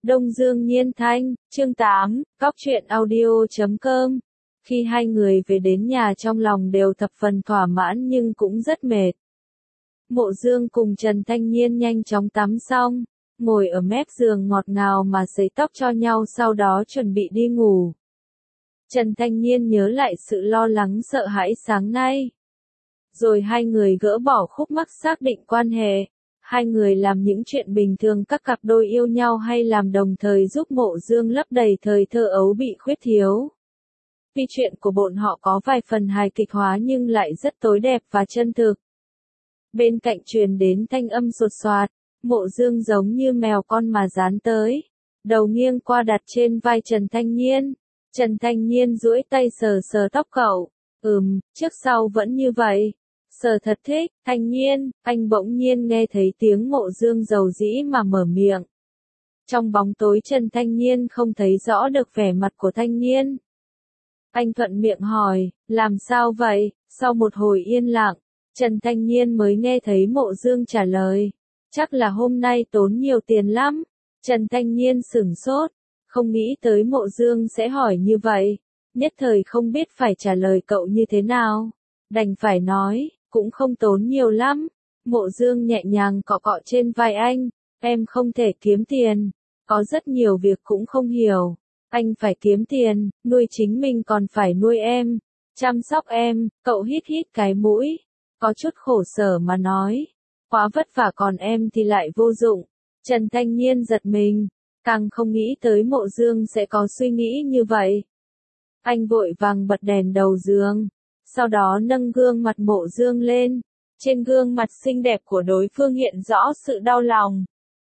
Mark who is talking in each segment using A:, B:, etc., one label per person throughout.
A: Đông Dương Nhiên Thanh, chương 8, Cóc truyện audio.com. Khi hai người về đến nhà trong lòng đều thập phần thỏa mãn nhưng cũng rất mệt. Mộ Dương cùng Trần Thanh Nhiên nhanh chóng tắm xong, ngồi ở mép giường ngọt ngào mà sấy tóc cho nhau sau đó chuẩn bị đi ngủ. Trần Thanh Nhiên nhớ lại sự lo lắng sợ hãi sáng nay. Rồi hai người gỡ bỏ khúc mắc xác định quan hệ. Hai người làm những chuyện bình thường các cặp đôi yêu nhau hay làm đồng thời giúp Mộ Dương lấp đầy thời thơ ấu bị khuyết thiếu. Vì chuyện của bọn họ có vài phần hài kịch hóa nhưng lại rất tối đẹp và chân thực. Bên cạnh truyền đến thanh âm sột soạt, Mộ Dương giống như mèo con mà dán tới. Đầu nghiêng qua đặt trên vai Trần Thanh Nhiên. Trần Thanh Nhiên duỗi tay sờ sờ tóc cậu. Trước sau vẫn như vậy. Sờ thật thích, Thanh Nhiên, anh bỗng nhiên nghe thấy tiếng Mộ Dương dầu dĩ mà mở miệng. Trong bóng tối Trần Thanh Nhiên không thấy rõ được vẻ mặt của Thanh Nhiên. Anh thuận miệng hỏi, làm sao vậy? Sau một hồi yên lặng, Trần Thanh Nhiên mới nghe thấy Mộ Dương trả lời. Chắc là hôm nay tốn nhiều tiền lắm. Trần Thanh Nhiên sửng sốt, không nghĩ tới Mộ Dương sẽ hỏi như vậy. Nhất thời không biết phải trả lời cậu như thế nào. Đành phải nói, cũng không tốn nhiều lắm. Mộ Dương nhẹ nhàng cọ cọ trên vai anh, em không thể kiếm tiền. Có rất nhiều việc cũng không hiểu. Anh phải kiếm tiền, nuôi chính mình còn phải nuôi em, chăm sóc em. Cậu hít hít cái mũi, có chút khổ sở mà nói. Quá vất vả còn em thì lại vô dụng. Trần Thanh Nhiên giật mình, càng không nghĩ tới Mộ Dương sẽ có suy nghĩ như vậy. Anh vội vàng bật đèn đầu giường, sau đó nâng gương mặt Mộ Dương lên. Trên gương mặt xinh đẹp của đối phương hiện rõ sự đau lòng.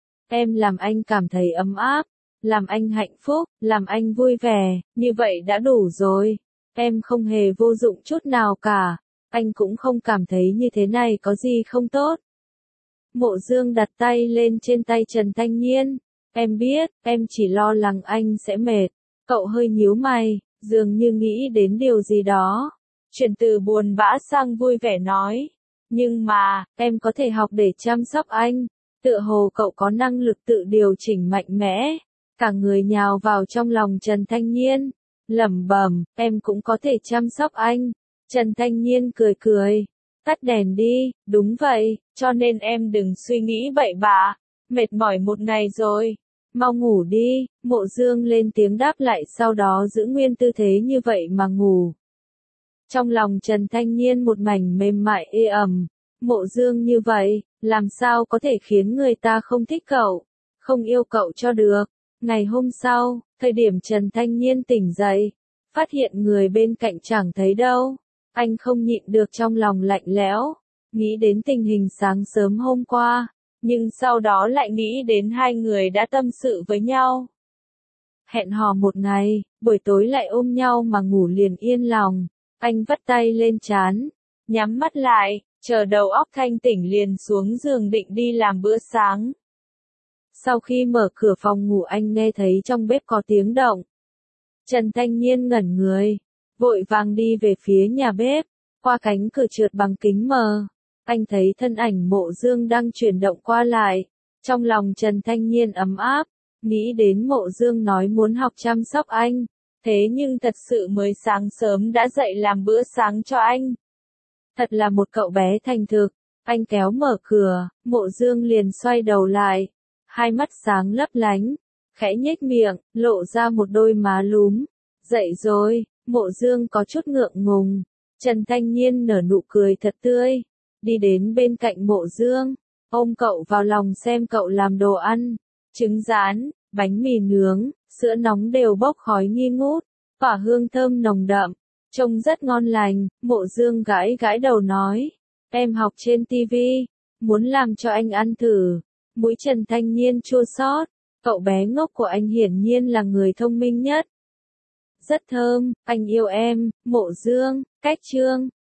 A: Em làm anh cảm thấy ấm áp, làm anh hạnh phúc, làm anh vui vẻ, như vậy đã đủ rồi. Em không hề vô dụng chút nào cả, anh cũng không cảm thấy như thế này có gì không tốt. Mộ Dương đặt tay lên trên tay Trần Thanh Nhiên. Em biết, em chỉ lo lắng anh sẽ mệt. Cậu hơi nhíu mày, dường như nghĩ đến điều gì đó. Chuyển từ buồn bã sang vui vẻ nói. Nhưng mà, em có thể học để chăm sóc anh. Tựa hồ cậu có năng lực tự điều chỉnh mạnh mẽ. Cả người nhào vào trong lòng Trần Thanh Nhiên. Lẩm bẩm, em cũng có thể chăm sóc anh. Trần Thanh Nhiên cười cười. Tắt đèn đi, đúng vậy, cho nên em đừng suy nghĩ bậy bạ. Mệt mỏi một ngày rồi. Mau ngủ đi, Mộ Dương lên tiếng đáp lại sau đó giữ nguyên tư thế như vậy mà ngủ. Trong lòng Trần Thanh Nhiên một mảnh mềm mại ê ẩm. Mộ Dương như vậy, làm sao có thể khiến người ta không thích cậu, không yêu cậu cho được. Ngày hôm sau, thời điểm Trần Thanh Nhiên tỉnh dậy, phát hiện người bên cạnh chẳng thấy đâu. Anh không nhịn được trong lòng lạnh lẽo, nghĩ đến tình hình sáng sớm hôm qua, nhưng sau đó lại nghĩ đến hai người đã tâm sự với nhau. Hẹn hò một ngày, buổi tối lại ôm nhau mà ngủ liền yên lòng. Anh vắt tay lên trán, nhắm mắt lại, chờ đầu óc thanh tỉnh liền xuống giường định đi làm bữa sáng. Sau khi mở cửa phòng ngủ anh nghe thấy trong bếp có tiếng động. Trần Thanh Nhiên ngẩn người, vội vàng đi về phía nhà bếp, qua cánh cửa trượt bằng kính mờ. Anh thấy thân ảnh Mộ Dương đang chuyển động qua lại. Trong lòng Trần Thanh Nhiên ấm áp, nghĩ đến Mộ Dương nói muốn học chăm sóc anh. Thế nhưng thật sự mới sáng sớm đã dậy làm bữa sáng cho anh. Thật là một cậu bé thành thực. Anh kéo mở cửa, Mộ Dương liền xoay đầu lại. Hai mắt sáng lấp lánh, khẽ nhếch miệng, lộ ra một đôi má lúm. Dậy rồi, Mộ Dương có chút ngượng ngùng. Trần Thanh Nhiên nở nụ cười thật tươi. Đi đến bên cạnh Mộ Dương, ôm cậu vào lòng xem cậu làm đồ ăn. Trứng rán, bánh mì nướng, sữa nóng đều bốc khói nghi ngút, tỏa hương thơm nồng đậm, trông rất ngon lành. Mộ Dương gãi gãi đầu nói, em học trên TV, muốn làm cho anh ăn thử. Mũi Trần Thanh Nhiên chua xót, cậu bé ngốc của anh hiển nhiên là người thông minh nhất. Rất thơm, anh yêu em. Mộ Dương, cách chương.